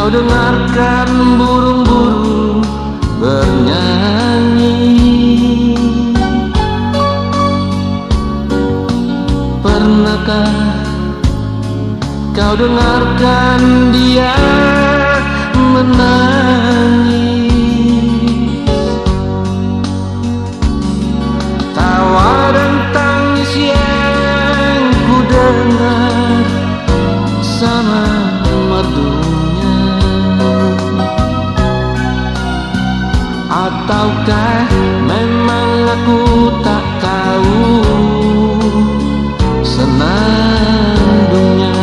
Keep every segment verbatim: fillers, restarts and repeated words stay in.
dengarkan burung-burung bernyanyi. Pernahkah kau dengarkan dia menangis? Tawa dan tangis yang ku dengar sama merdunya. Ataukah memang aku tak tahu senandungnya?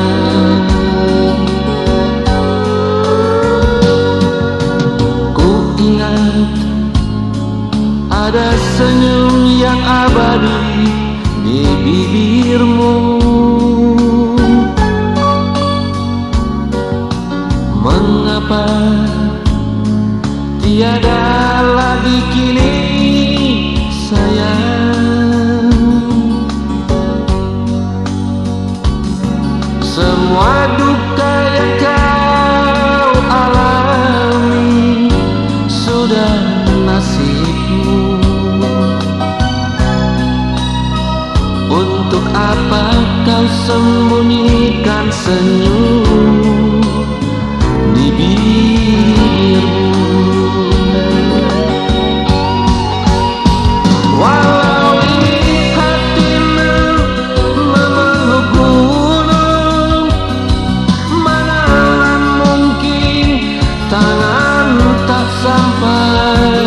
Ku ingat ada senyum yang abadi di bibirmu. Mengapa tiada lagi kini sayang? Semua duka yang kau alami sudah nasibmu. Untuk apa kau sembunyikan senyum di bibirmu? Walau ini hatimu memeluk gunung, manalah mungkin tangan tak sampai.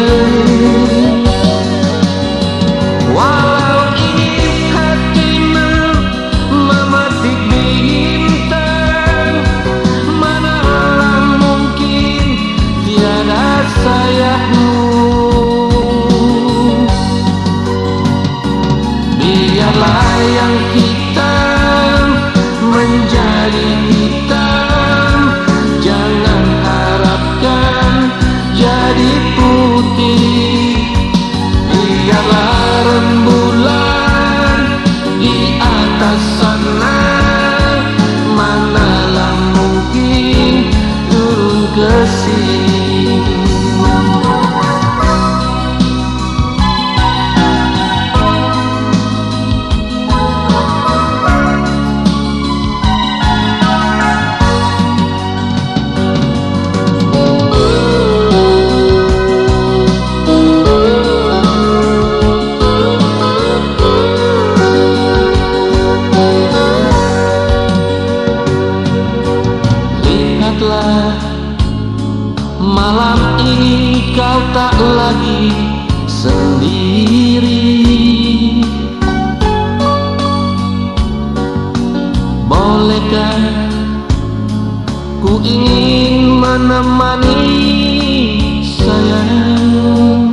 Walau ini hatimu memetik bintang, manalah mungkin tiada sayapmu. Biarlah yang hitam menjadi hitam, jangan harapkan jadi putih. Biarlah rembulan di atas sana, manalah mungkin turun ke sini. Malam ini kau tak lagi sendiri. Bolehkah ku ingin menemani sayang?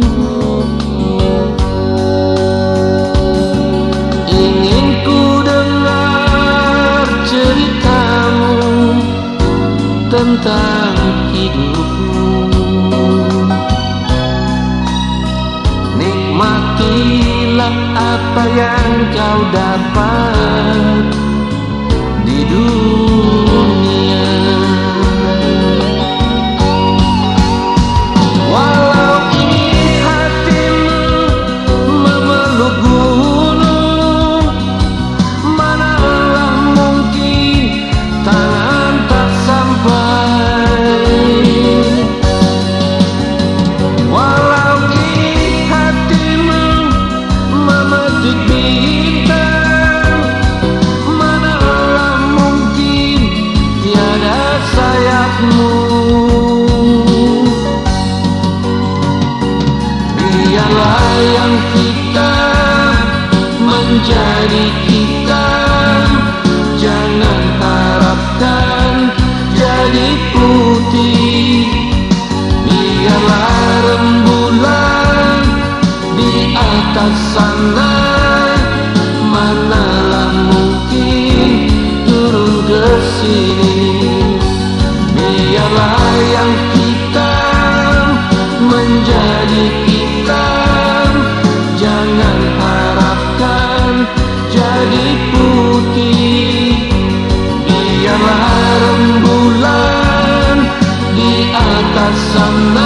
Ingin ku dengar ceritamu tentang hidupmu. Nikmatilah apa yang kau dapat di dunia. Walau ini hatimu memeluk gunung, manalah mungkin tangan tak sampai. Walau ini hatimu memetik bintang, manalah mungkin tiada sayapmu. Biarlah yang hitam menjadi hitam, jangan harapkan jadi putih. Biarlah rembulan di atas sana, manalah mungkin turun ke sini. Biarlah yang hitam menjadi hitam, jangan harapkan jadi putih. Biarlah rembulan di sana.